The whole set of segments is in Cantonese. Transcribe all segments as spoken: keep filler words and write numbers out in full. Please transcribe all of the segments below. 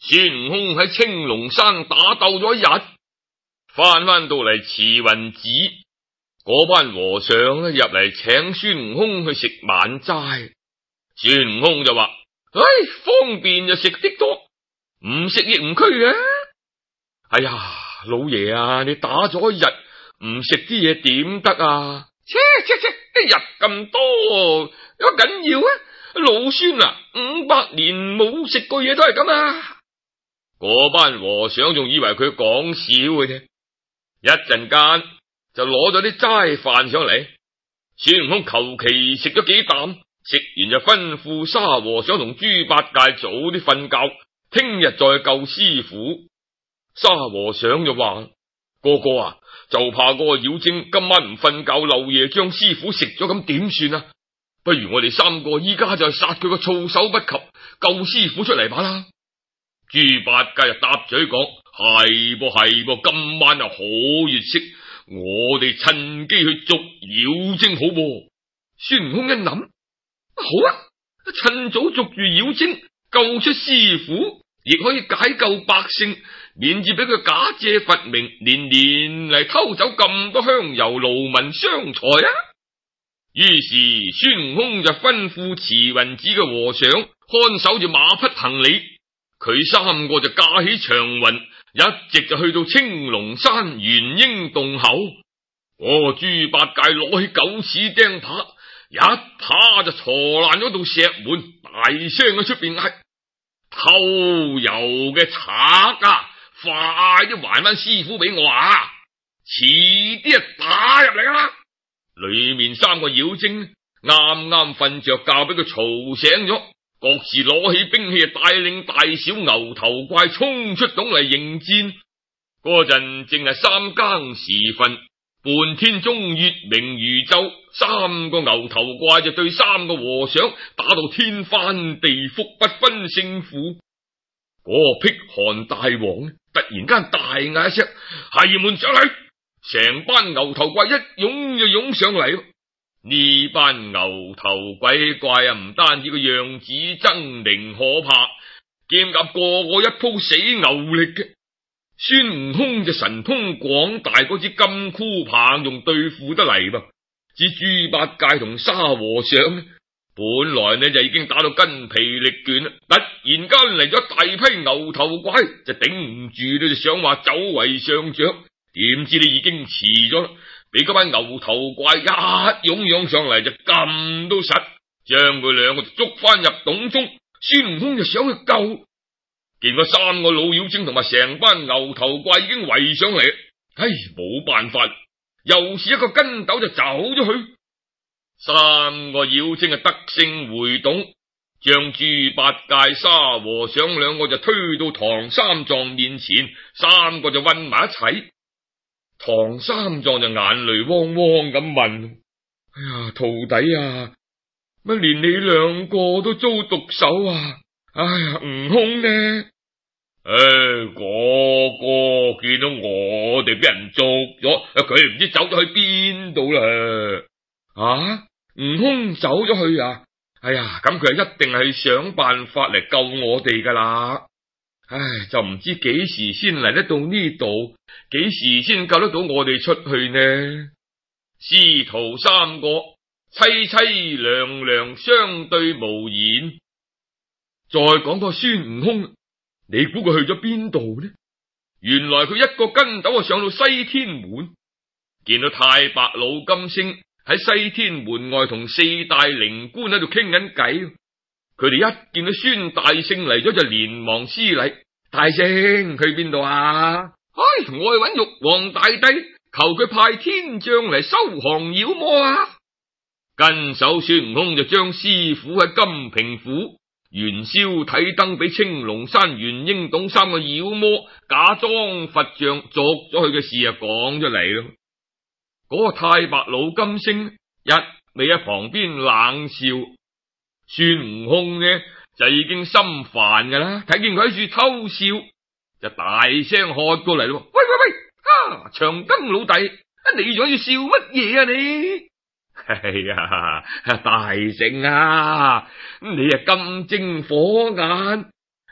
孫悟空喺青龍山打鬥咗一日，翻翻到嚟慈雲寺，嗰班和尚咧入嚟請孫悟空去食晚齋。孫悟空就話：唉，方便就食啲多，唔食亦唔拘嘅。哎呀，老爺啊，你打咗一日唔食啲嘢點得啊？切切切，一日咁多有乜緊要啊？老孫啊，五百年冇食過嘢都係咁啊！嗰班和尚仲以為佢講笑嘅啫，一陣間就攞咗啲齋飯上嚟。孫悟空求其食咗幾啖，食完就吩咐沙和尚同豬八戒早啲瞓覺，聽日再救師傅。沙和尚就話：哥哥啊，就怕嗰個妖精今晚唔瞓覺，漏夜將師傅食咗，咁點算啊？不如我哋三個依家就殺佢個措手不及，救師傅出嚟吧啦！豬八戒就搭嘴講：係噃係噃，今晚啊好月色，我哋趁機去捉妖精好噃。孫悟空一諗，好啊，趁早捉住妖精，救出師傅，亦可以解救百姓，免至俾佢假借佛名，連年嚟偷走咁多香油勞民傷財啊！於是孫悟空就吩咐慈雲寺嘅和尚看守住馬匹行李，佢三個就駕起長雲，一直就去到青龍山元嬰洞口。嗰個豬八戒攞起九齒釘耙，一耙就鋤爛咗道石門，大聲喺出邊嗌：偷油嘅賊啊，快啲還翻師傅俾我啊！遲啲啊打入嚟啦！裏面三個妖精啱啱瞓着覺，俾佢嘈醒咗，各自攞起兵器，帶領大小牛頭怪衝出洞嚟迎戰。嗰陣正係三更時分，半天中月明如晝，三個牛頭怪就對三個和尚打到天翻地覆，不分勝負。嗰個辟寒大王突然間大嗌一聲：孩兒們上嚟！成班牛頭怪一湧就湧上嚟。呢班牛頭鬼怪啊，唔單止個樣子猙獰可怕，兼夾個個一鋪死牛力嘅。孫悟空就神通廣大，嗰支金箍棒仲對付得嚟噃。至豬八戒同沙和尚本來呢就已經打到筋疲力倦啦，突然間嚟咗大批牛頭怪，就頂唔住，就想話走為上將。點知你已經遲咗啦，俾嗰班牛頭怪一湧湧上嚟就撳到實，將佢兩個捉翻入洞中。孫悟空就想去救，見嗰三個老妖精同埋成班牛頭怪已經圍上嚟，唉，冇辦法，又是一個筋斗就走咗去。三個妖精啊得勝回洞，將豬八戒、沙和尚兩個就推到唐三藏面前，三個就混埋一齊。唐三藏就眼淚汪汪咁問：哎呀，徒弟啊，乜連你兩個都遭毒手啊？哎呀，悟空呢？唉，哥哥見到我哋俾人捉咗，佢唔知走咗去邊度啦。啊，悟空走咗去啊？哎呀，咁佢一定係想辦法嚟救我哋噶啦。唉，就唔知幾時先嚟得到呢度，幾時先救得到我哋出去呢？師徒三個凄凄涼涼相對無言。再講個孫悟空，你估佢去咗邊度呢？原來佢一個筋斗啊上到西天門，見到太白老金星喺西天門外同四大靈官喺度傾緊偈。佢哋一見到孫大聖嚟咗，就連忙施禮：大聖去邊度啊？唉，我去揾玉皇大帝，求佢派天將嚟收降妖魔啊！跟手孫悟空就將師傅喺金平府元宵睇燈，俾青龍山元嬰洞三個妖魔假裝佛像捉咗佢嘅事啊講咗嚟咯。嗰個太白老金星一味喺旁邊冷笑。孫悟空呢就已經心煩噶啦，睇見佢喺處偷笑，就大聲喝過嚟咯：喂喂喂，啊，長庚老弟，你仲要笑乜嘢啊你？係啊，大聖啊，你啊金睛火眼，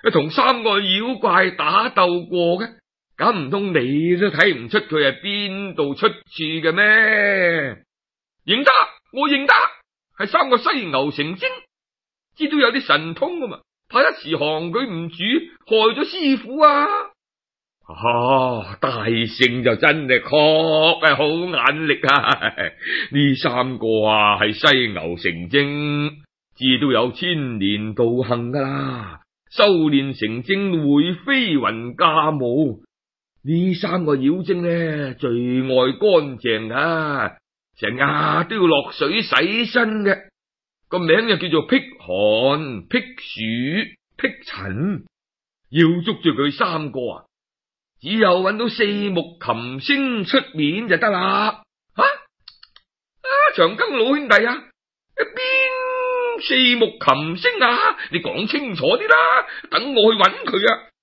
同三個妖怪打鬥過嘅，咁唔通你都睇唔出佢係邊度出處嘅咩？認得，我認得，係三個犀牛成精，知道有啲神通噶嘛，怕一時降佢唔住，害咗師傅啊！啊，大聖就真係確係好眼力啊！呢三個啊係犀牛成精，知道有千年道行噶啦，修煉成精會飛雲駕霧。呢三個妖精呢，最愛乾淨啊，成日都要落水洗身嘅，個名就叫做辟寒、辟暑、辟塵。要捉住佢三個啊，只有揾到四目琴星出面就得啦。啊啊，長庚老兄弟啊，邊四目琴星啊？你講清楚啲啦，等我去揾佢啊！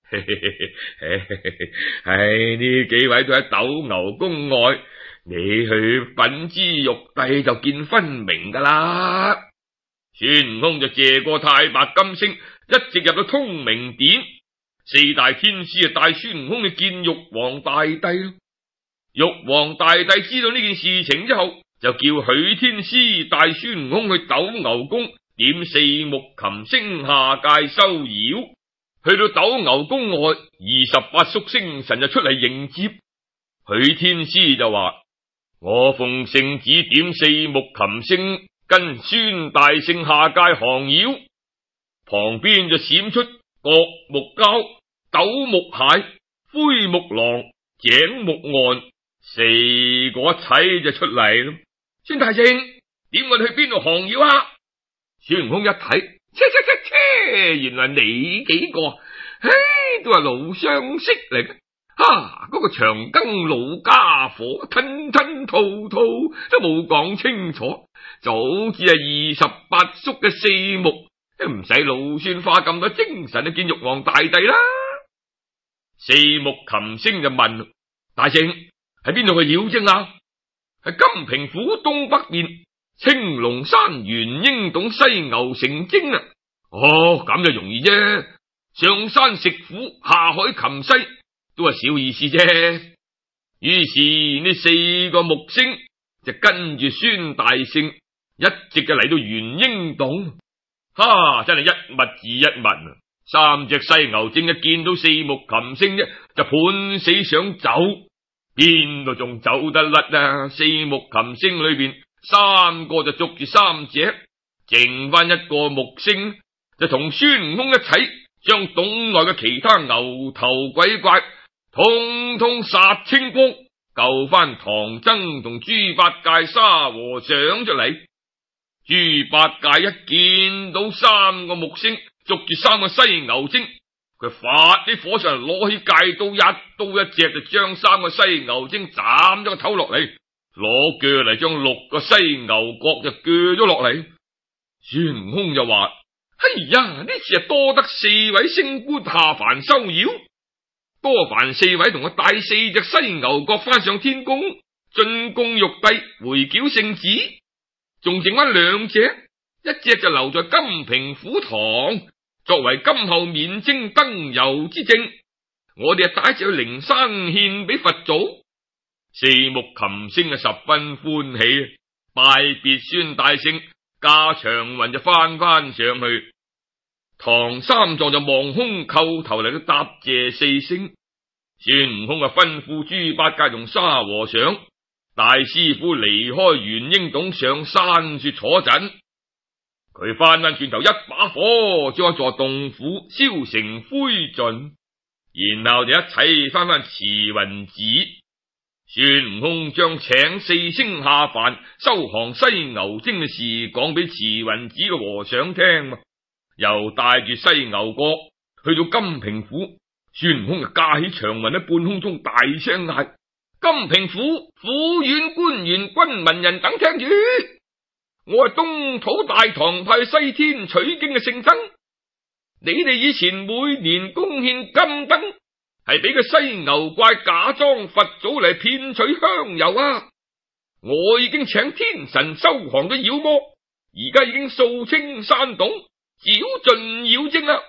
唉，呢幾位都喺斗牛宮外，你去品之玉帝就見分明噶啦。孫悟空就借過太白金星，一直入到通明殿。四大天師啊，帶孫悟空去見玉皇大帝咯。玉皇大帝知道呢件事情之後，就叫許天師帶孫悟空去斗牛宮點四目琴星下界收妖。去到斗牛宮外，二十八宿星神就出嚟迎接。許天師就話：我奉聖旨點四目琴星跟孫大聖下界降妖。旁邊就閃出角木蛟、斗木蟹、灰木狼、井木岸四個一齊就出嚟咯。孫大聖，點我哋去邊度降妖啊？孫悟空一睇。切切切切，原來你幾個，唉，都係老相識嚟嘅。啊，嗰個長庚老家伙吞吞吐吐都冇講清楚，早知係二十八宿嘅四目，唔使老孫花咁多精神去見玉皇大帝啦。四目琴星就問：大聖，喺邊度嘅妖精啊？係金平府東北面青龍山元嬰洞犀牛成精啊！哦，咁就容易啫。上山食虎，下海擒西，都係小意思啫。於是呢四個木星就跟住孫大聖一直就嚟到元嬰洞。哈，真係一物治一物啊！三隻犀牛精一見到四目琴星啫，就判死想走，邊度仲走得甩啊？四目琴星裏邊，三個就捉住三隻，剩翻一個木星就同孫悟空一齊將洞內嘅其他牛頭鬼怪通通殺清光，救翻唐僧同豬八戒沙和尚出嚟。豬八戒一見到三個木星捉住三個犀牛精，佢發啲火上嚟，攞起戒刀，一刀一隻就將三個犀牛精斬咗個頭落嚟，攞鋸嚟將六個犀牛角就鋸咗落嚟。孫悟空就話：哎呀，呢次係多得四位星官下凡收妖，多凡四位同我帶四隻犀牛角翻上天宮進貢玉帝回繳聖旨，仲剩翻兩隻，一隻就留在金平府堂，作為今後免征登遊之證。我哋啊帶住去靈山獻俾佛祖。四目琴星啊十分歡喜，拜別孫大聖，駕長雲就翻翻上去。唐三藏就望空叩頭嚟到答謝四星。孫悟空啊吩咐豬八戒同沙和尚大師傅離開元嬰洞上山雪坐陣。佢翻翻轉頭，一把火將一座洞府燒成灰燼，然後就一齊翻翻慈雲寺。孫悟空將請四星下凡收降犀牛精嘅事講俾慈雲寺嘅和尚聽，又帶住犀牛角去到金平府。孫悟空就駕起長雲喺半空中大聲嗌：金平府府院官員軍民人等聽住，我係東土大唐派西天取經嘅聖僧，你哋以前每年貢獻金燈，係俾個犀牛怪假裝佛祖嚟騙取香油啊！我已經請天神收降咗妖魔，而家已經掃清山洞，剿盡妖精啦。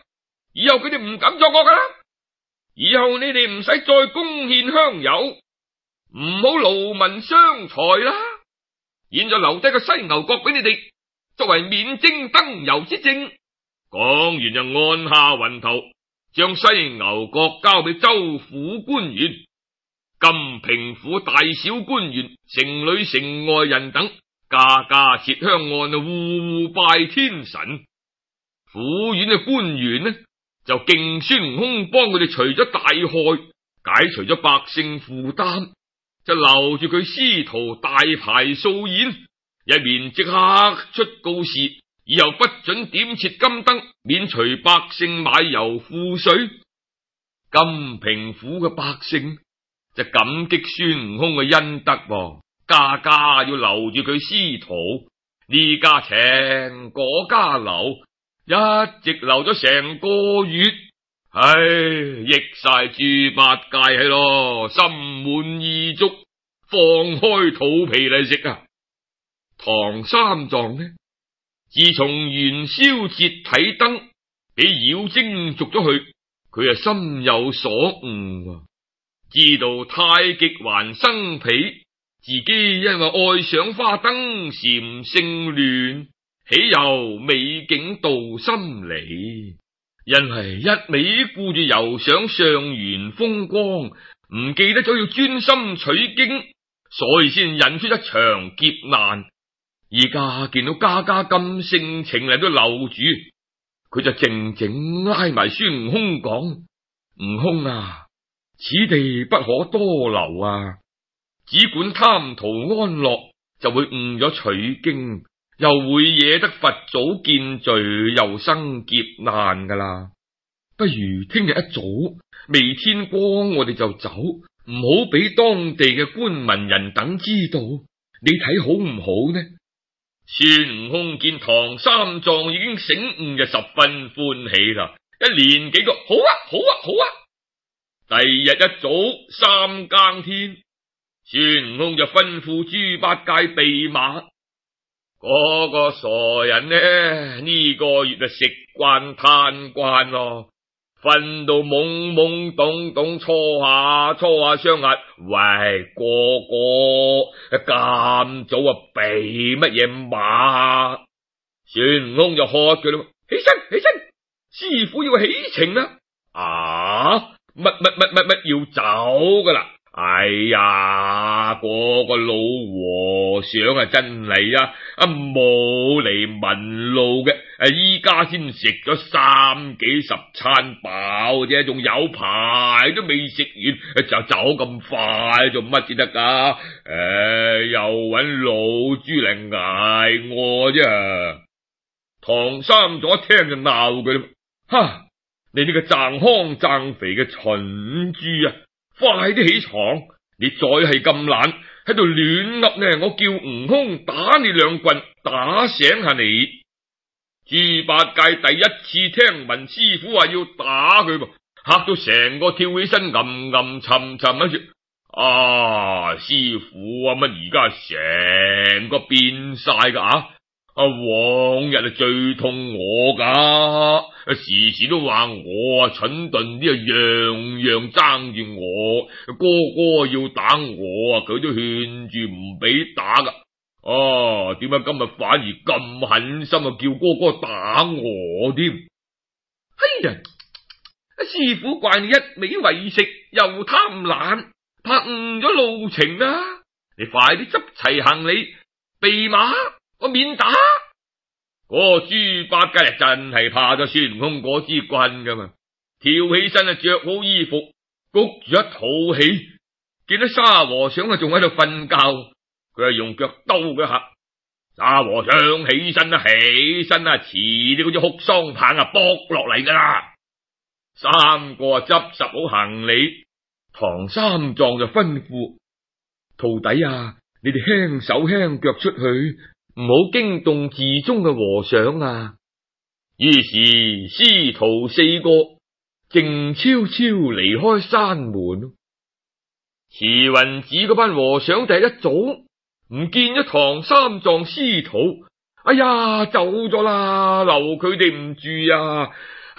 以後佢哋唔敢作惡噶啦。以後你哋唔使再貢獻香油，唔好勞民傷財啦。現在留低個犀牛角俾你哋，作為免徵燈油之證。講完就按下雲頭，將犀牛角交俾州府官員、金平府大小官員、城裏城外人等，家家設香案，戶戶拜天神。府院嘅官員呢，就敬孫悟空幫佢哋除咗大害，解除咗百姓負擔，就留住佢師徒大排掃演，一面即刻出告示，以後不准點設金燈，免除百姓買油賦稅。金平府嘅百姓就感激孫悟空嘅恩德，家家要留住佢師徒，呢家請嗰家留，一直留咗成個月。唉，益晒豬八戒係咯，心滿意足，放開肚皮嚟食啊！唐三藏呢，自從元宵節睇燈俾妖精捉咗去，佢啊心有所悟，知道太極還生皮，自己因為愛上花燈禪性亂，豈有美景度心理？因為一味顧住遊賞上元風光，唔記得咗要專心取經，所以先引出一場劫難。而家見到家家咁盛情嚟都留住，佢就靜靜拉埋孫悟空講：悟空啊，此地不可多留啊！只管貪圖安樂，就會誤咗取經，又會惹得佛祖見罪，又生劫難噶啦。不如聽日一早未天光，我哋就走，唔好俾當地嘅官民人等知道。你睇好唔好呢？孫悟空見唐三藏已經醒悟，就十分歡喜啦，一連幾個好啊好啊好啊！第二日一早三更天，孫悟空就吩咐豬八戒備馬。嗰個傻人呢，呢個月就食慣嘆慣咯，瞓到懵懵懂懂，搓下搓下雙眼。喂，哥哥咁早啊備乜嘢馬？孫悟空就喝佢啦，起身起身，師傅要起程啦！啊，乜乜乜乜乜要走噶啦？哎呀，嗰個老和尚啊，真係啊，啊冇嚟問路嘅，啊依家先食咗三幾十餐飽啫，仲有排都未食完，就走咁快做乜至得噶？誒、呃，又搵老豬嚟捱我啫！唐三藏一聽就鬧佢啦，哈！你呢個爭康爭肥嘅蠢豬啊！快啲起床！你再係咁懶喺度亂噏呢，我叫悟空打你兩棍，打醒下你。豬八戒第一次聽聞師傅話要打佢，嚇到成個跳起身，暗暗沉沉喺住。啊，師傅啊，乜而家成個變晒噶啊！啊，往日啊最痛我噶，時時都話我啊蠢鈍啲，樣樣爭住我，哥哥要打我啊，佢都勸住唔俾打噶。啊，點解今日反而咁狠心啊，叫哥哥打我添？哎呀，師傅怪你一味為食又貪懶，怕誤咗路程啊！你快啲執齊行李，備馬。我免打，嗰個豬八戒真係怕咗孫悟空嗰支棍噶嘛，跳起身啊，着好衣服，谷住一肚氣，見到沙和尚啊仲喺度瞓覺，佢係用腳兜佢下，沙和尚起身啊，起身啊，遲啲嗰隻哭喪棒啊剝落嚟噶啦。三個啊執拾好行李，唐三藏就吩咐徒弟啊，你哋輕手輕腳出去，唔好驚動寺中嘅和尚啊！於是師徒四個靜悄悄離開山門。慈雲寺嗰班和尚第一早唔見咗唐三藏師徒，哎呀，走咗啦，留佢哋唔住啊！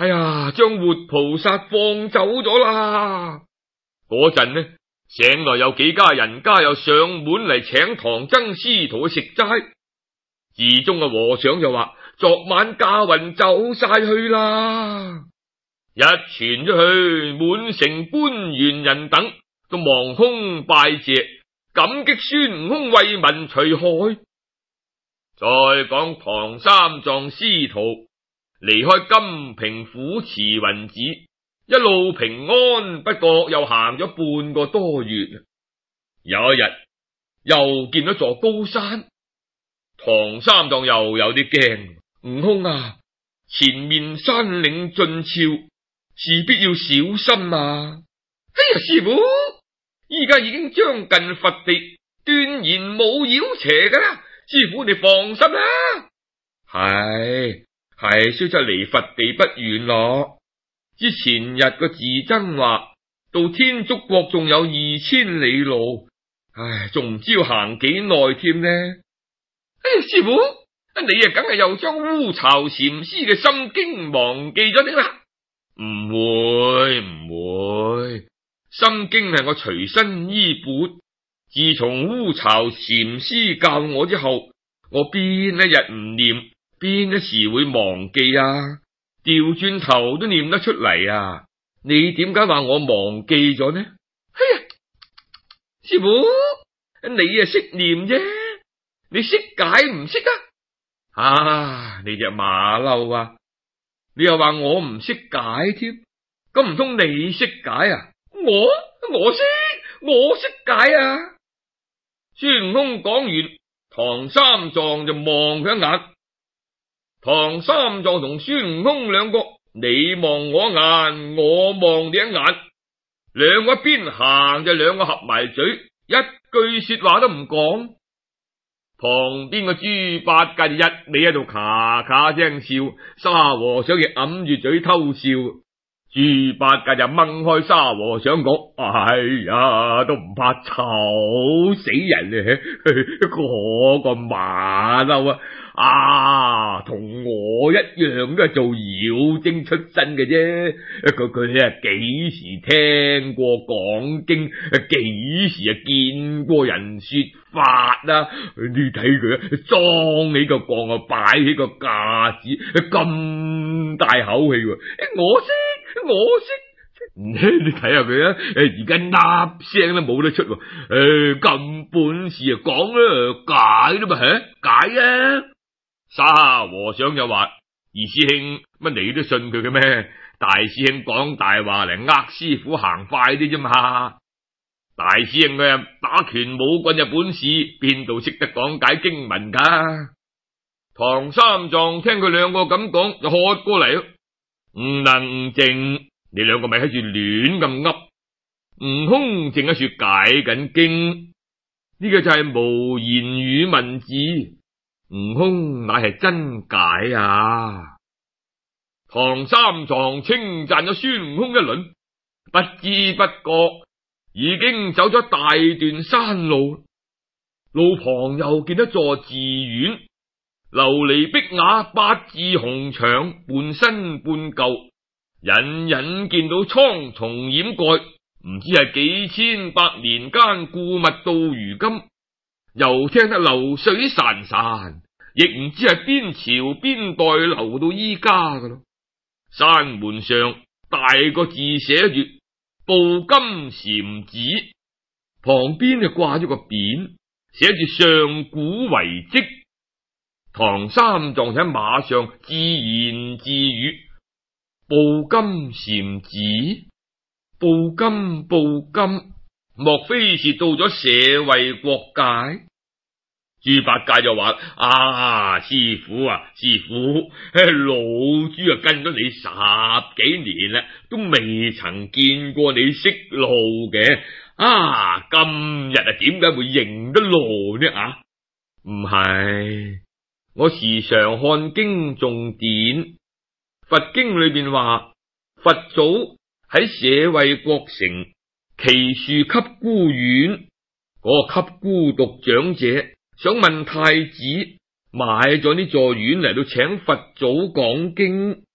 哎呀，將活菩薩放走咗啦！嗰陣呢，醒來有幾家人家又上門嚟請唐僧師徒去食齋。寺中嘅和尚就話：昨晚駕雲走晒去啦！一傳出去，滿城官員人等都忙空拜謝，感激孫悟空為民除害。再講唐三藏師徒離開金平府慈雲寺，一路平安，不過又行咗半個多月。有一日又見到座高山，唐三藏又有啲驚。悟空啊，前面山嶺峻峭，事必要小心啊！哎呀，師傅，依家已經將近佛地，斷然冇妖邪噶啦。師傅你放心啦。係係，雖則離佛地不遠咯。之前日個自僧話到天竺國仲有二千里路，唉，仲唔知要行幾耐添呢？哎呀，師傅，你啊，梗係又將烏巢禪師嘅心經忘記咗啲啦？唔會唔會，心經係我隨身依本。自從烏巢禪師教我之後，我邊一日唔念，邊一時會忘記啊？調轉頭都念得出嚟啊！你點解話我忘記咗呢？哎呀，師傅，你啊識念啫，你識解唔識啊？啊，你隻馬騮啊！你又話我唔識解添，咁唔通你識解啊？我我識，我識解啊！孫悟空講完，唐三藏就望佢一眼。唐三藏同孫悟空兩個，你望我一眼，我望你一眼，兩個一邊行就兩個合埋嘴，一句說話都唔講。旁邊個豬八戒一味喺度咔咔聲笑，沙和尚亦揞住嘴偷笑。豬八戒就掹開沙和尚講：哎呀，都唔怕醜死人啊！嗰個馬騮啊，啊，同我一樣都係做妖精出身嘅啫。佢佢啊，幾時聽過講經？幾時啊見過人說法啊？你睇佢啊，裝起個槓啊，擺起個架子，咁大口氣。我識。我識，你睇下佢啊！誒，而家粒聲都冇得出，誒，咁本事啊，講啦，解啦嘛，吓解啊！沙和尚就話：二師兄，乜你都信佢嘅咩？大師兄講大話嚟呃師傅行快啲啫嘛！大師兄嘅打拳武棍嘅本事，邊度識得講解經文噶？唐三藏聽佢兩個咁講，就喝過嚟。唔能靜，你兩個咪喺住亂咁噏。悟空正喺處解緊經，呢個就係無言語文字。悟空乃係真解啊！唐三藏稱讚咗孫悟空一輪，不知不覺已經走咗大段山路，路旁又見一座寺院。琉璃碧瓦，八字紅牆，半新半舊，隱隱見到蒼松掩蓋，唔知係幾千百年間故密到如今。又聽得流水潺潺，亦唔知係邊朝邊代流到依家噶咯。山門上大個字寫住布金禪寺，旁邊就掛咗個匾，寫住上古遺迹。唐三藏喺馬上自言自語：布金禪寺，布金布金，莫非是到咗舍衛國界？豬八戒就話：啊，師傅啊，師傅，老豬啊跟咗你十幾年啦，都未曾見過你識路嘅。啊，今日啊，點解會認得路呢？啊，唔係。我時常看經誦典，佛經裏邊話，佛祖喺舍衛國城祇樹給孤院，嗰、那個給孤獨長者想問太子買咗呢座院嚟到請佛祖講經，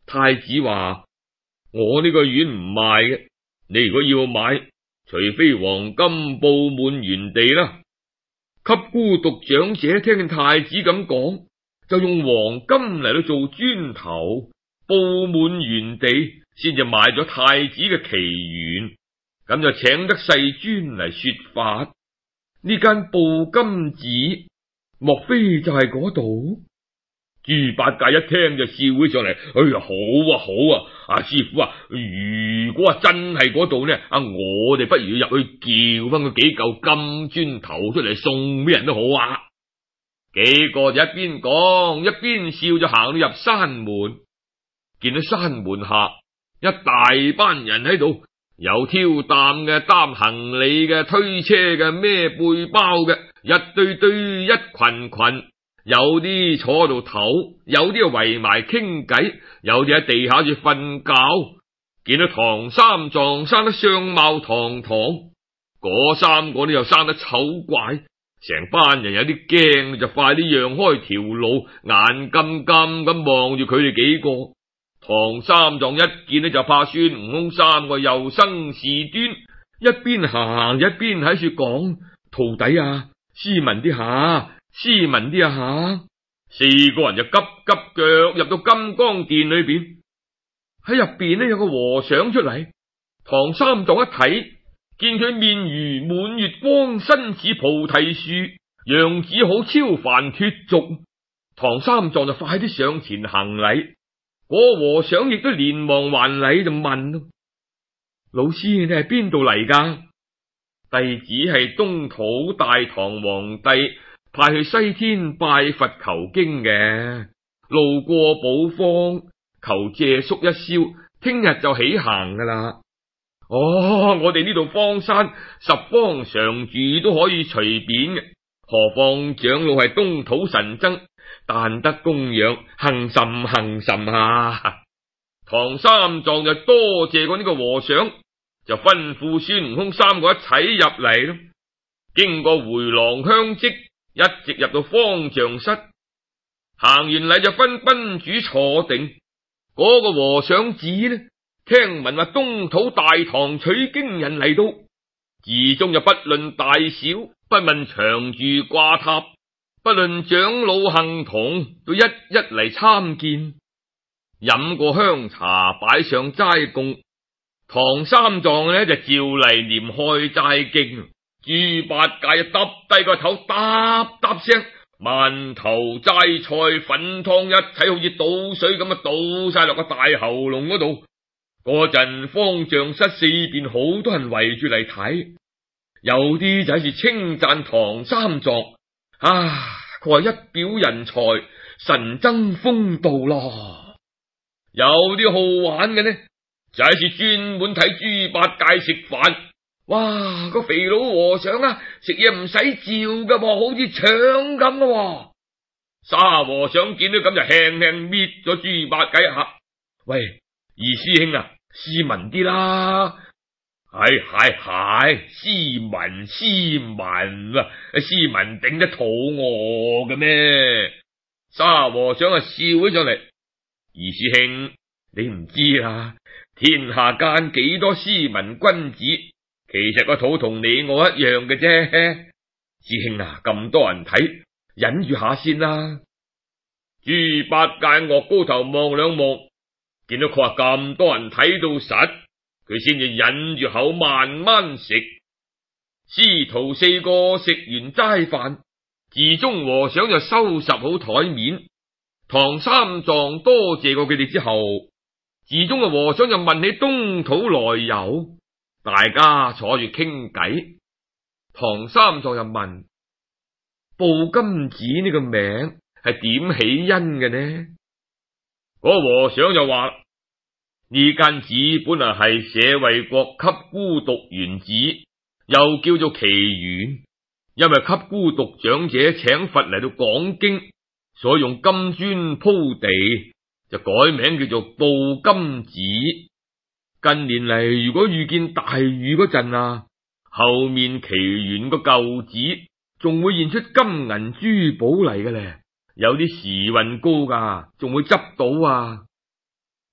太子話：我呢個院唔賣嘅，你如果要買，除非黃金布滿原地啦。給孤獨長者聽見太子咁講，就用黃金嚟到做磚頭，布滿原地，先至買咗太子嘅奇園。咁就請得世尊嚟說法。呢間布金寺，莫非就係嗰度？豬八戒一聽就笑起上嚟，哎呀，好啊好啊，阿、啊、師父啊，如果啊真係嗰度呢，啊我哋不如入去叫翻佢幾嚿金磚頭出嚟送俾人都好啊。幾個就一邊講一邊笑，就行到入山門，見到山門下一大班人喺度，有挑擔嘅、擔行李嘅、推車嘅、孭背包嘅，一堆堆一群群。有啲坐喺度唞，有啲圍埋傾偈，有啲喺地下住瞓覺。見到唐三藏生得相貌堂堂，嗰三個呢又生得醜怪，成班人有啲驚，就快啲讓開條路，眼金金咁望住佢哋幾個。唐三藏一見呢就怕孫悟空三個又生事端，一邊行一邊喺處講：徒弟啊，斯文啲下。斯文啲啊吓！四個人就急急腳入到金剛殿裏邊，喺入邊呢有個和尚出嚟。唐三藏一睇，見佢面如滿月光，身似菩提樹，樣子好超凡脫俗。唐三藏就快啲上前行禮，嗰和尚亦都連忙還禮，就問：老師，你係邊度嚟噶？弟子係東土大唐皇帝派去西天拜佛求經嘅，路過寶方，求借宿一宵，聽日就起行噶啦。哦，我哋呢度荒山十方常住都可以隨便嘅，何況長老係東土神僧，但得供養，幸甚幸甚啊！唐三藏就多謝過呢個和尚，就吩咐孫悟空三個一齊入嚟咯。經過回廊香積，一直入到方丈室，行完禮就分賓主坐定。嗰、那個和尚子呢，聽聞話東土大唐取經人嚟到，寺中就不論大小，不問長住掛塔，不論長老幸同，都一一嚟參見。飲過香茶，擺上齋供，唐三藏呢就照例念開齋經。豬八戒就耷低個頭，嗒嗒聲，饅頭齋菜粉湯一齊好似倒水咁啊，倒晒落個大喉嚨嗰度。嗰陣方丈室四邊好多人圍住嚟睇，有啲就喺處稱讚唐三藏啊，佢話一表人才，神僧風度咯。有啲好玩嘅呢，就喺處專門睇豬八戒食飯。哇！個肥佬和尚啊，食嘢唔使嚼噶，好似搶咁噶。沙和尚見到咁就輕輕搣咗豬八戒一下。喂，二師兄啊，斯文啲啦。係係係，斯文斯文啊，斯文頂得肚餓嘅咩？沙和尚啊笑起上嚟。二師兄，你唔知啦，天下間幾多斯文君子。其實個肚同你我一樣嘅啫，師兄啊，咁多人睇，忍住下先啦。豬八戒岳高頭望兩望，見到佢話咁多人睇到實，佢先至忍住口慢慢食。師徒四個食完齋飯，寺中和尚就收拾好台面。唐三藏多謝過佢哋之後，寺中嘅和尚就問起東土來由。大家坐住傾偈，唐三藏又問：布金寺呢個名係點起因嘅呢？嗰和尚就話：呢間寺本來係舍衛國給孤獨園寺，又叫做奇園，因為給孤獨長者請佛嚟到講經，所以用金磚鋪地，就改名叫做布金寺。近年嚟，如果遇見大雨嗰陣啊，後面奇園個舊寺仲會現出金銀珠寶嚟嘅咧，有啲時運高噶，仲會執到啊！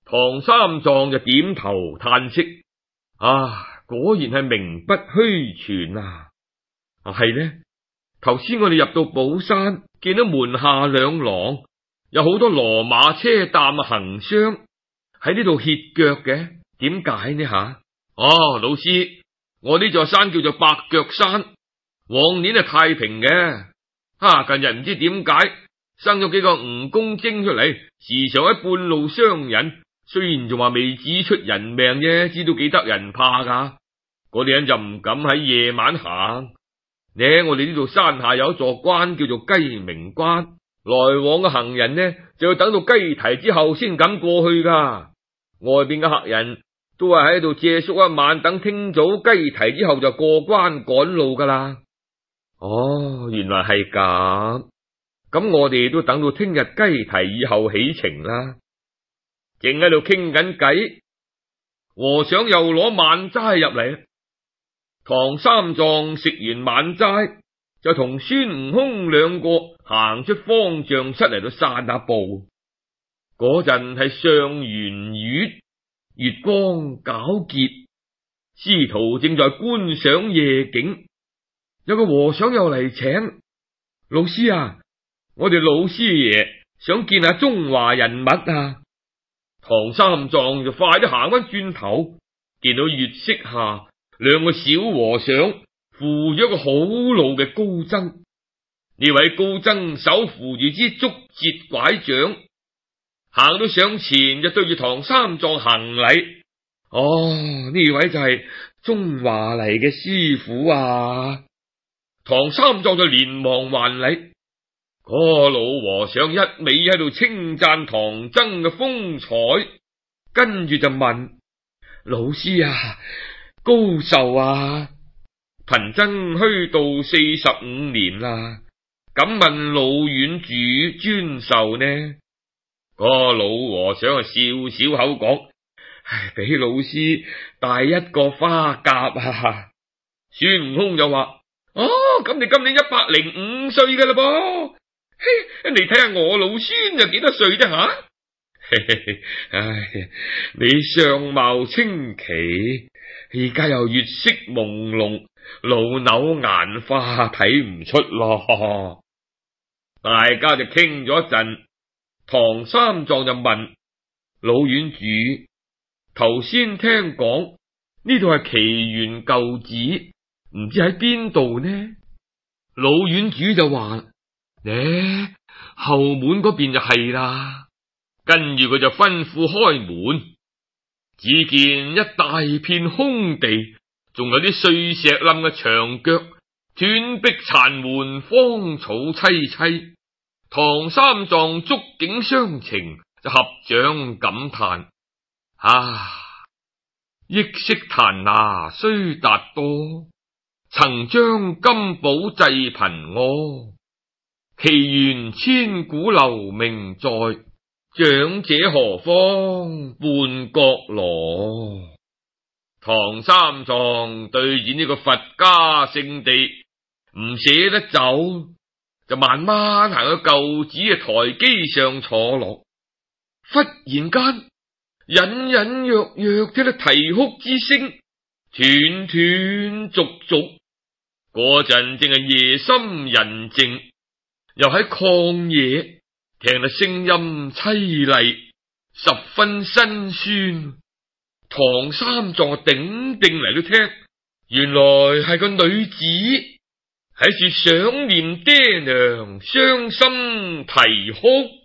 唐三藏就點頭嘆息，啊，果然係名不虛傳啊！啊，係呢，頭先我哋入到寶山，見到門下兩廊有好多騾馬車擔行商喺呢度歇腳嘅，點解呢吓？哦，老師，我呢座山叫做白腳山，往年係太平嘅，啊，近日唔知點解生咗幾個蜈蚣精出嚟，時常喺半路傷人。雖然仲話未指出人命啫，知道幾得人怕噶，嗰啲人就唔敢喺夜晚行。呢，我哋呢度山下有一座關叫做雞鳴關，來往嘅行人呢就要等到雞啼之後先敢過去噶。外邊嘅客人都係喺度借宿一晚，等聽早雞啼之後就過關趕路噶啦。哦，原來係咁，咁我哋都等到聽日雞啼以後起程啦。正喺度傾緊偈，和尚又攞晚齋入嚟。唐三藏食完晚齋，就同孫悟空兩個行出方丈室嚟到散下步。嗰陣係上元月，月光皎潔，師徒正在觀賞夜景。有個和尚又嚟請老師啊，我哋老師爺想見下中華人物啊！唐三藏就快啲行翻轉頭，見到月色下兩個小和尚扶咗個好老嘅高僧。呢位高僧手扶住支竹節拐杖，行到上前就對住唐三藏行禮。哦，呢位就係中華嚟嘅師傅啊！唐三藏就連忙還禮。嗰個老和尚一味喺度稱讚唐僧嘅風采，跟住就問老師啊，高壽啊？貧僧虛度四十五年啦，敢問老院主尊壽呢？嗰個老和尚啊笑笑口講，唉，俾老師大一個花甲啊！孫悟空就話，哦，咁你今年一百零五歲噶啦噃。嘿，你睇下我老孫就幾多歲啫吓？嘿嘿嘿，唉，你相貌清奇，而家又月色朦朧，老朽眼花睇唔出咯。大家就傾咗一陣，唐三藏就問老院主，頭先聽講呢度係奇緣舊址，唔知喺邊度呢？老院主就話，呢後門嗰邊就係啦。跟住佢就吩咐開門，只見一大片空地，仲有啲碎石冧嘅牆腳，斷壁殘門，荒草萋萋。唐三藏觸景傷情，就合掌感嘆：啊，憶昔檀拿須達多，曾將金寶濟貧屙。奇緣千古留名在，長者何方伴覺羅。唐三藏對住呢個佛家聖地唔捨得走，就慢慢行到舊址嘅台基上坐落。忽然間隱隱約約聽到啼哭之聲，斷斷續續。嗰陣正係夜深人靜，又喺曠野，聽到聲音淒厲，十分辛酸。唐三藏定定嚟到聽，原來係個女子喺處想念爹娘，傷心啼哭。